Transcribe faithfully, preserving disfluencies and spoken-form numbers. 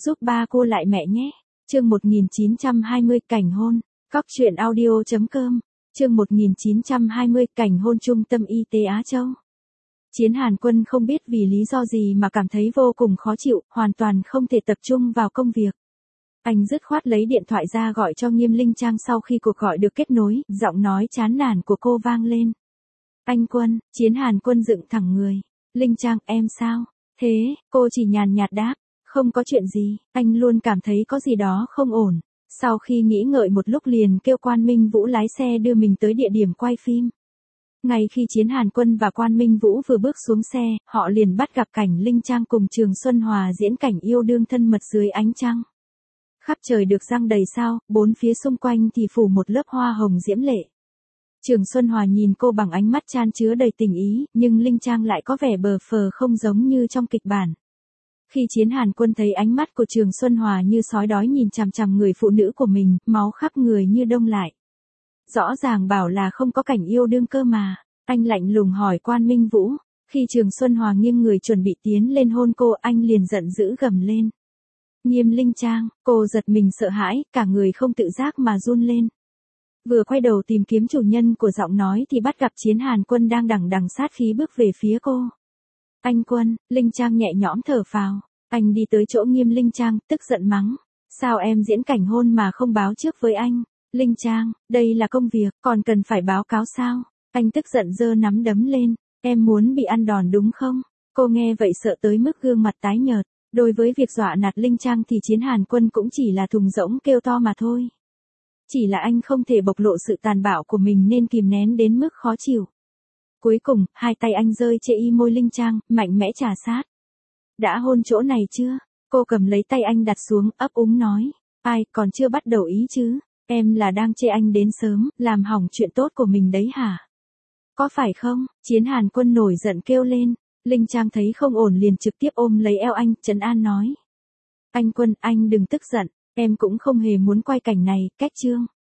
giúp ba cô lại mẹ nhé. Chương một nghìn chín trăm hai mươi cảnh hôn. Cóc truyện audio chấm com. Chương một nghìn chín trăm hai mươi cảnh hôn Trung tâm Y tế Á Châu. Chiến Hàn Quân không biết vì lý do gì mà cảm thấy vô cùng khó chịu, hoàn toàn không thể tập trung vào công việc. Anh dứt khoát lấy điện thoại ra gọi cho Nghiêm Linh Trang. Sau khi cuộc gọi được kết nối, giọng nói chán nản của cô vang lên. Anh Quân. Chiến Hàn Quân dựng thẳng người. Linh Trang, em sao? Thế, cô chỉ nhàn nhạt đáp. Không có chuyện gì, anh luôn cảm thấy có gì đó không ổn. Sau khi nghĩ ngợi một lúc liền kêu Quan Minh Vũ lái xe đưa mình tới địa điểm quay phim. Ngay khi Chiến Hàn Quân và Quan Minh Vũ vừa bước xuống xe, họ liền bắt gặp cảnh Linh Trang cùng Trường Xuân Hòa diễn cảnh yêu đương thân mật dưới ánh trăng. Khắp trời được giăng đầy sao, bốn phía xung quanh thì phủ một lớp hoa hồng diễm lệ. Trường Xuân Hòa nhìn cô bằng ánh mắt chan chứa đầy tình ý, nhưng Linh Trang lại có vẻ bờ phờ không giống như trong kịch bản. Khi Chiến Hàn Quân thấy ánh mắt của Trường Xuân Hòa như sói đói nhìn chằm chằm người phụ nữ của mình, máu khắp người như đông lại. Rõ ràng bảo là không có cảnh yêu đương cơ mà. Anh lạnh lùng hỏi Quan Minh Vũ. Khi Trường Xuân Hòa nghiêng người chuẩn bị tiến lên hôn cô, anh liền giận dữ gầm lên. Nghiêm Linh Trang. Cô giật mình sợ hãi, cả người không tự giác mà run lên. Vừa quay đầu tìm kiếm chủ nhân của giọng nói thì bắt gặp Chiến Hàn Quân đang đằng đằng sát khí bước về phía cô. Anh Quân. Linh Trang nhẹ nhõm thở phào. Anh đi tới chỗ Nghiêm Linh Trang, tức giận mắng. Sao em diễn cảnh hôn mà không báo trước với anh? Linh Trang, đây là công việc, còn cần phải báo cáo sao? Anh tức giận giơ nắm đấm lên. Em muốn bị ăn đòn đúng không? Cô nghe vậy sợ tới mức gương mặt tái nhợt. Đối với việc dọa nạt Linh Trang thì Chiến Hàn Quân cũng chỉ là thùng rỗng kêu to mà thôi. Chỉ là anh không thể bộc lộ sự tàn bạo của mình nên kìm nén đến mức khó chịu. Cuối cùng, hai tay anh rơi chệ y môi Linh Trang, mạnh mẽ trà sát. Đã hôn chỗ này chưa? Cô cầm lấy tay anh đặt xuống, ấp úng nói. Ai, còn chưa bắt đầu ý chứ? Em là đang chê anh đến sớm, làm hỏng chuyện tốt của mình đấy hả? Có phải không? Chiến Hàn Quân nổi giận kêu lên. Linh Trang thấy không ổn liền trực tiếp ôm lấy eo anh, trấn an nói. Anh Quân, anh đừng tức giận, em cũng không hề muốn quay cảnh này, cách chương.